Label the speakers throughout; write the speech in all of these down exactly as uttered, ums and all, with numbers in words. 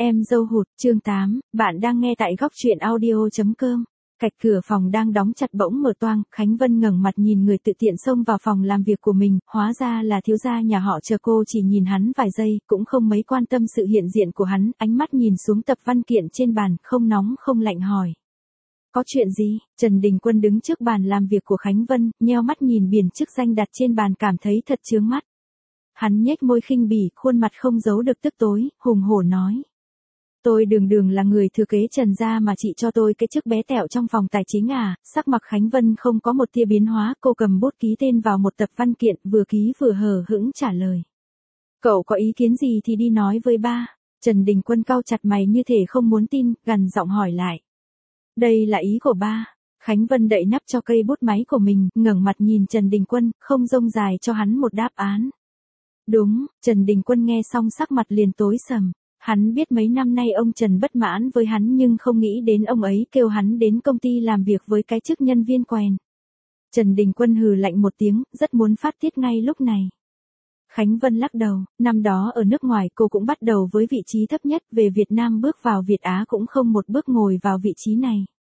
Speaker 1: Em dâu hụt, chương tám, bạn đang nghe tại góc truyện audio.com. Cạch cửa phòng đang đóng chặt bỗng mở toang, Khánh Vân ngẩng mặt nhìn người tự tiện xông vào phòng làm việc của mình, hóa ra là thiếu gia nhà họ chờ. Cô chỉ nhìn hắn vài giây, cũng không mấy quan tâm sự hiện diện của hắn, ánh mắt nhìn xuống tập văn kiện trên bàn, không nóng không lạnh hỏi. Có chuyện gì? Trần Đình Quân đứng trước bàn làm việc của Khánh Vân, nheo mắt nhìn biển chức danh đặt trên bàn cảm thấy thật chướng mắt. Hắn nhếch môi khinh bỉ, khuôn mặt không giấu được tức tối, hùng hổ nói. Tôi đường đường là người thừa kế Trần gia mà chị cho tôi cái chức bé tẹo trong phòng tài chính à? Sắc mặt Khánh Vân không có một tia biến hóa, cô cầm bút ký tên vào một tập văn kiện, vừa ký vừa hờ hững trả lời. Cậu có ý kiến gì thì đi nói với ba. Trần Đình Quân cau chặt mày như thể không muốn tin, gằn giọng hỏi lại. Đây là ý của ba. Khánh Vân đậy nắp cho cây bút máy của mình, ngẩng mặt nhìn Trần Đình Quân, không rông dài cho hắn một đáp án. Đúng, Trần Đình Quân nghe xong sắc mặt liền tối sầm. Hắn biết mấy năm nay ông Trần bất mãn với hắn nhưng không nghĩ đến ông ấy kêu hắn đến công ty làm việc với cái chức nhân viên quèn. Trần Đình Quân hừ lạnh một tiếng, rất muốn phát tiết ngay lúc này. Khánh Vân lắc đầu, năm đó ở nước ngoài cô cũng bắt đầu với vị trí thấp nhất, về Việt Nam bước vào Việt Á cũng không một bước ngồi vào vị trí này.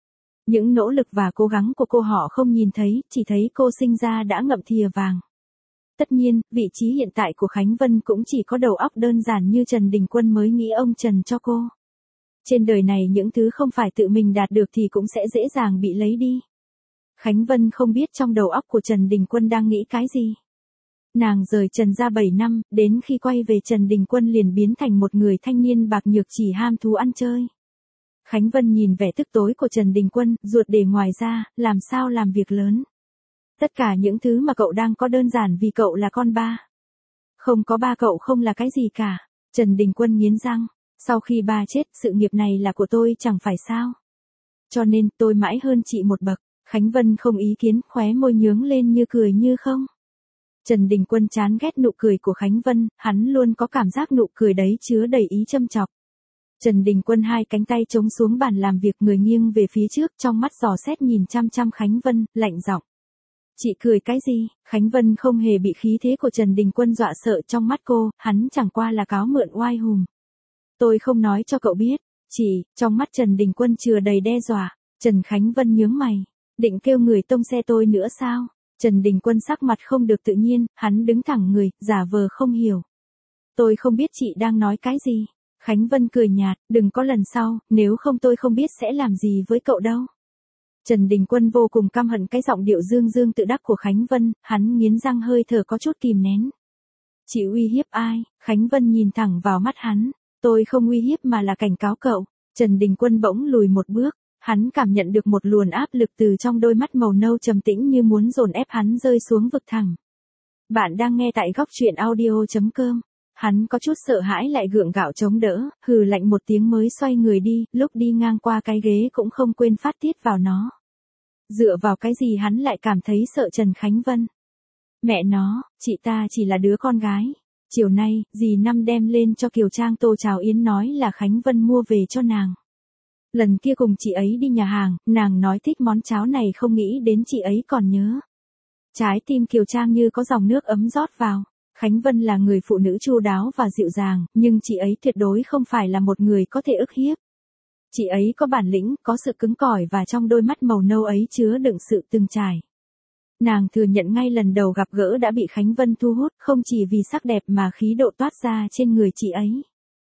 Speaker 1: Những nỗ lực và cố gắng của cô họ không nhìn thấy, chỉ thấy cô sinh ra đã ngậm thìa vàng. Tất nhiên, vị trí hiện tại của Khánh Vân cũng chỉ có đầu óc đơn giản như Trần Đình Quân mới nghĩ ông Trần cho cô. Trên đời này những thứ không phải tự mình đạt được thì cũng sẽ dễ dàng bị lấy đi. Khánh Vân không biết trong đầu óc của Trần Đình Quân đang nghĩ cái gì. Nàng rời Trần ra bảy năm, đến khi quay về Trần Đình Quân liền biến thành một người thanh niên bạc nhược chỉ ham thú ăn chơi. Khánh Vân nhìn vẻ tức tối của Trần Đình Quân, ruột để ngoài ra, làm sao làm việc lớn. Tất cả những thứ mà cậu đang có đơn giản vì cậu là con ba. Không có ba cậu không là cái gì cả. Trần Đình Quân nghiến răng. Sau khi ba chết, sự nghiệp này là của tôi chẳng phải sao. Cho nên tôi mãi hơn chị một bậc. Khánh Vân không ý kiến, khóe môi nhướng lên như cười như không. Trần Đình Quân chán ghét nụ cười của Khánh Vân, hắn luôn có cảm giác nụ cười đấy chứa đầy ý châm chọc. Trần Đình Quân hai cánh tay chống xuống bàn làm việc, người nghiêng về phía trước, trong mắt dò xét nhìn chăm chăm Khánh Vân, lạnh giọng. Chị cười cái gì? Khánh Vân không hề bị khí thế của Trần Đình Quân dọa sợ, trong mắt cô, hắn chẳng qua là cáo mượn oai hùng. Tôi không nói cho cậu biết. Chỉ, trong mắt Trần Đình Quân chừa đầy đe dọa. Trần Khánh Vân nhướng mày. Định kêu người tông xe tôi nữa sao? Trần Đình Quân sắc mặt không được tự nhiên, hắn đứng thẳng người, giả vờ không hiểu. Tôi không biết chị đang nói cái gì. Khánh Vân cười nhạt, đừng có lần sau, nếu không tôi không biết sẽ làm gì với cậu đâu. Trần Đình Quân vô cùng căm hận cái giọng điệu dương dương tự đắc của Khánh Vân, hắn nghiến răng hơi thở có chút kìm nén. Chị uy hiếp ai? Khánh Vân nhìn thẳng vào mắt hắn. Tôi không uy hiếp mà là cảnh cáo cậu. Trần Đình Quân bỗng lùi một bước, hắn cảm nhận được một luồng áp lực từ trong đôi mắt màu nâu trầm tĩnh như muốn dồn ép hắn rơi xuống vực thẳm. Bạn đang nghe tại góc truyện audio.com. Hắn có chút sợ hãi lại gượng gạo chống đỡ, hừ lạnh một tiếng mới xoay người đi, lúc đi ngang qua cái ghế cũng không quên phát tiết vào nó. Dựa vào cái gì hắn lại cảm thấy sợ Trần Khánh Vân? Mẹ nó, chị ta chỉ là đứa con gái. Chiều nay, dì Năm đem lên cho Kiều Trang tô cháo yến nói là Khánh Vân mua về cho nàng. Lần kia cùng chị ấy đi nhà hàng, nàng nói thích món cháo này không nghĩ đến chị ấy còn nhớ. Trái tim Kiều Trang như có dòng nước ấm rót vào. Khánh Vân là người phụ nữ chu đáo và dịu dàng, nhưng chị ấy tuyệt đối không phải là một người có thể ức hiếp. Chị ấy có bản lĩnh, có sự cứng cỏi và trong đôi mắt màu nâu ấy chứa đựng sự từng trải. Nàng thừa nhận ngay lần đầu gặp gỡ đã bị Khánh Vân thu hút, không chỉ vì sắc đẹp mà khí độ toát ra trên người chị ấy.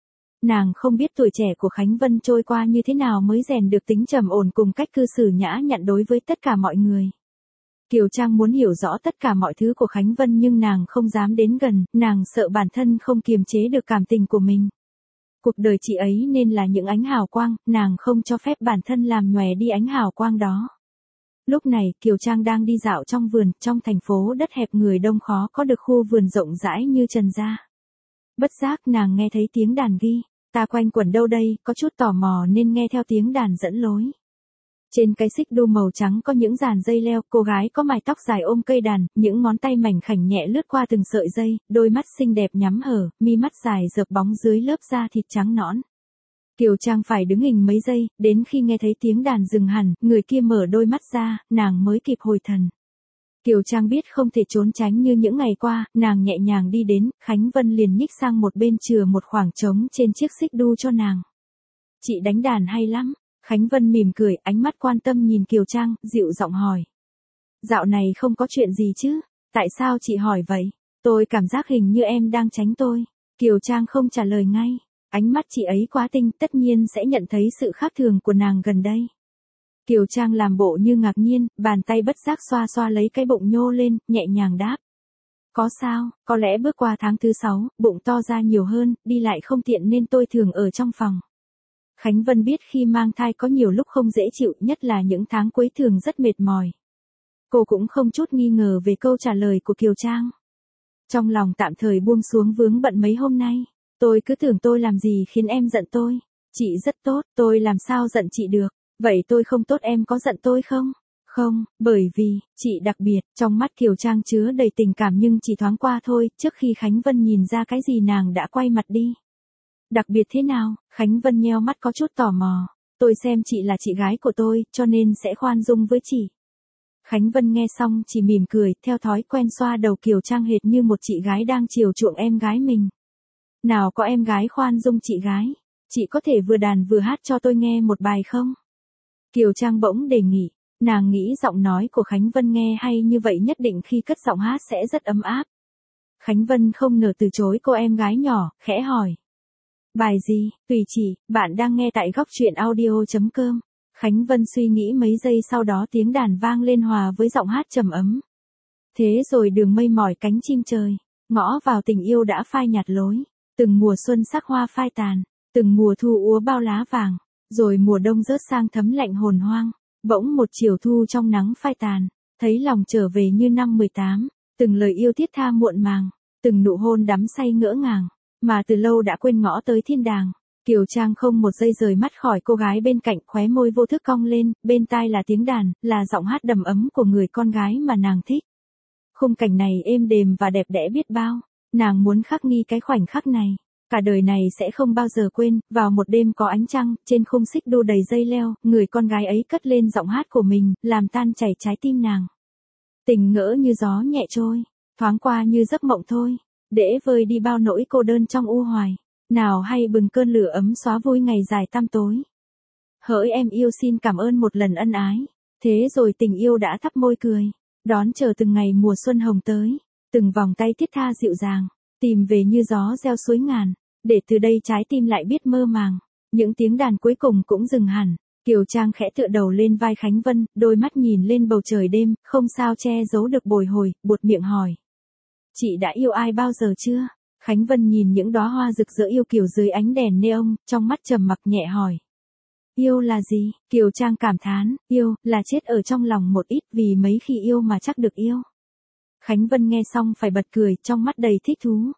Speaker 1: Nàng không biết tuổi trẻ của Khánh Vân trôi qua như thế nào mới rèn được tính trầm ổn cùng cách cư xử nhã nhặn đối với tất cả mọi người. Kiều Trang muốn hiểu rõ tất cả mọi thứ của Khánh Vân nhưng nàng không dám đến gần, nàng sợ bản thân không kiềm chế được cảm tình của mình. Cuộc đời chị ấy nên là những ánh hào quang, nàng không cho phép bản thân làm nhòe đi ánh hào quang đó. Lúc này, Kiều Trang đang đi dạo trong vườn, trong thành phố đất hẹp người đông khó có được khu vườn rộng rãi như Trần gia. Bất giác nàng nghe thấy tiếng đàn ghi, ta quanh quẩn đâu đây, có chút tò mò nên nghe theo tiếng đàn dẫn lối. Trên cái xích đu màu trắng có những dàn dây leo, cô gái có mái tóc dài ôm cây đàn, những ngón tay mảnh khảnh nhẹ lướt qua từng sợi dây, đôi mắt xinh đẹp nhắm hở, mi mắt dài dợp bóng dưới lớp da thịt trắng nõn. Kiều Trang phải đứng hình mấy giây, đến khi nghe thấy tiếng đàn dừng hẳn, người kia mở đôi mắt ra, nàng mới kịp hồi thần. Kiều Trang biết không thể trốn tránh như những ngày qua, nàng nhẹ nhàng đi đến, Khánh Vân liền nhích sang một bên chừa một khoảng trống trên chiếc xích đu cho nàng. Chị đánh đàn hay lắm. Khánh Vân mỉm cười, ánh mắt quan tâm nhìn Kiều Trang, dịu giọng hỏi. Dạo này không có chuyện gì chứ? Tại sao chị hỏi vậy? Tôi cảm giác hình như em đang tránh tôi. Kiều Trang không trả lời ngay. Ánh mắt chị ấy quá tinh, tất nhiên sẽ nhận thấy sự khác thường của nàng gần đây. Kiều Trang làm bộ như ngạc nhiên, bàn tay bất giác xoa xoa lấy cái bụng nhô lên, nhẹ nhàng đáp. Có sao, có lẽ bước qua tháng thứ sáu, bụng to ra nhiều hơn, đi lại không tiện nên tôi thường ở trong phòng. Khánh Vân biết khi mang thai có nhiều lúc không dễ chịu, nhất là những tháng cuối thường rất mệt mỏi. Cô cũng không chút nghi ngờ về câu trả lời của Kiều Trang. Trong lòng tạm thời buông xuống vướng bận mấy hôm nay. Tôi cứ tưởng tôi làm gì khiến em giận tôi. Chị rất tốt, tôi làm sao giận chị được. Vậy tôi không tốt, em có giận tôi không? Không, bởi vì, chị đặc biệt. Trong mắt Kiều Trang chứa đầy tình cảm nhưng chỉ thoáng qua thôi, trước khi Khánh Vân nhìn ra cái gì nàng đã quay mặt đi. Đặc biệt thế nào? Khánh Vân nheo mắt có chút tò mò. Tôi xem chị là chị gái của tôi, cho nên sẽ khoan dung với chị. Khánh Vân nghe xong chỉ mỉm cười, theo thói quen xoa đầu Kiều Trang hệt như một chị gái đang chiều chuộng em gái mình. Nào có em gái khoan dung chị gái. Chị có thể vừa đàn vừa hát cho tôi nghe một bài không? Kiều Trang bỗng đề nghị. Nàng nghĩ giọng nói của Khánh Vân nghe hay như vậy nhất định khi cất giọng hát sẽ rất ấm áp. Khánh Vân không nỡ từ chối cô em gái nhỏ, khẽ hỏi. Bài gì? Tùy chị, bạn đang nghe tại góc truyện audio chấm com. Khánh Vân suy nghĩ mấy giây, sau đó tiếng đàn vang lên hòa với giọng hát trầm ấm. Thế rồi đường mây mỏi cánh chim trời, ngõ vào tình yêu đã phai nhạt lối. Từng mùa xuân sắc hoa phai tàn, từng mùa thu úa bao lá vàng, rồi mùa đông rớt sang thấm lạnh hồn hoang. Bỗng một chiều thu trong nắng phai tàn, thấy lòng trở về như năm mười tám, từng lời yêu thiết tha muộn màng, từng nụ hôn đắm say ngỡ ngàng, mà từ lâu đã quên ngõ tới thiên đàng. Kiều Trang không một giây rời mắt khỏi cô gái bên cạnh, khóe môi vô thức cong lên, bên tai là tiếng đàn, là giọng hát đầm ấm của người con gái mà nàng thích. Khung cảnh này êm đềm và đẹp đẽ biết bao, nàng muốn khắc ghi cái khoảnh khắc này, cả đời này sẽ không bao giờ quên. Vào một đêm có ánh trăng, trên khung xích đu đầy dây leo, người con gái ấy cất lên giọng hát của mình, làm tan chảy trái tim nàng. Tình ngỡ như gió nhẹ trôi, thoáng qua như giấc mộng thôi, để vơi đi bao nỗi cô đơn trong u hoài. Nào hay bừng cơn lửa ấm xóa vui ngày dài tăm tối. Hỡi em yêu, xin cảm ơn một lần ân ái. Thế rồi tình yêu đã thắp môi cười, đón chờ từng ngày mùa xuân hồng tới, từng vòng tay thiết tha dịu dàng, tìm về như gió reo suối ngàn, để từ đây trái tim lại biết mơ màng. Những tiếng đàn cuối cùng cũng dừng hẳn. Kiều Trang khẽ tựa đầu lên vai Khánh Vân, đôi mắt nhìn lên bầu trời đêm, không sao che giấu được bồi hồi, buột miệng hỏi. Chị đã yêu ai bao giờ chưa? Khánh Vân nhìn những đóa hoa rực rỡ yêu kiều dưới ánh đèn neon, trong mắt trầm mặc nhẹ hỏi. Yêu là gì? Kiều Trang cảm thán, yêu, là chết ở trong lòng một ít, vì mấy khi yêu mà chắc được yêu. Khánh Vân nghe xong phải bật cười, trong mắt đầy thích thú.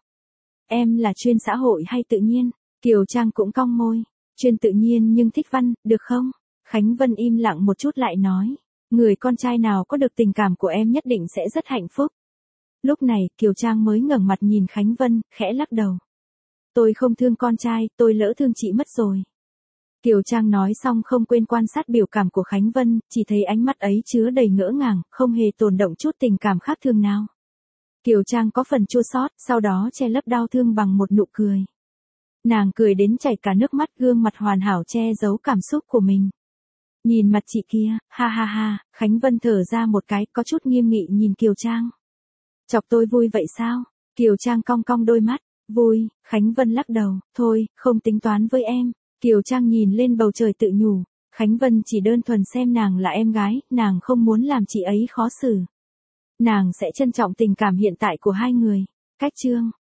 Speaker 1: Em là chuyên xã hội hay tự nhiên? Kiều Trang cũng cong môi. Chuyên tự nhiên nhưng thích văn, được không? Khánh Vân im lặng một chút lại nói. Người con trai nào có được tình cảm của em nhất định sẽ rất hạnh phúc. Lúc này, Kiều Trang mới ngẩng mặt nhìn Khánh Vân, khẽ lắc đầu. Tôi không thương con trai, tôi lỡ thương chị mất rồi. Kiều Trang nói xong không quên quan sát biểu cảm của Khánh Vân, chỉ thấy ánh mắt ấy chứa đầy ngỡ ngàng, không hề tồn động chút tình cảm khác thường nào. Kiều Trang có phần chua xót, sau đó che lấp đau thương bằng một nụ cười. Nàng cười đến chảy cả nước mắt, gương mặt hoàn hảo che giấu cảm xúc của mình. Nhìn mặt chị kia, ha ha ha, Khánh Vân thở ra một cái, có chút nghiêm nghị nhìn Kiều Trang. Chọc tôi vui vậy sao? Kiều Trang cong cong đôi mắt. Vui, Khánh Vân lắc đầu, thôi, không tính toán với em. Kiều Trang nhìn lên bầu trời tự nhủ. Khánh Vân chỉ đơn thuần xem nàng là em gái, nàng không muốn làm chị ấy khó xử. Nàng sẽ trân trọng tình cảm hiện tại của hai người. Cách chương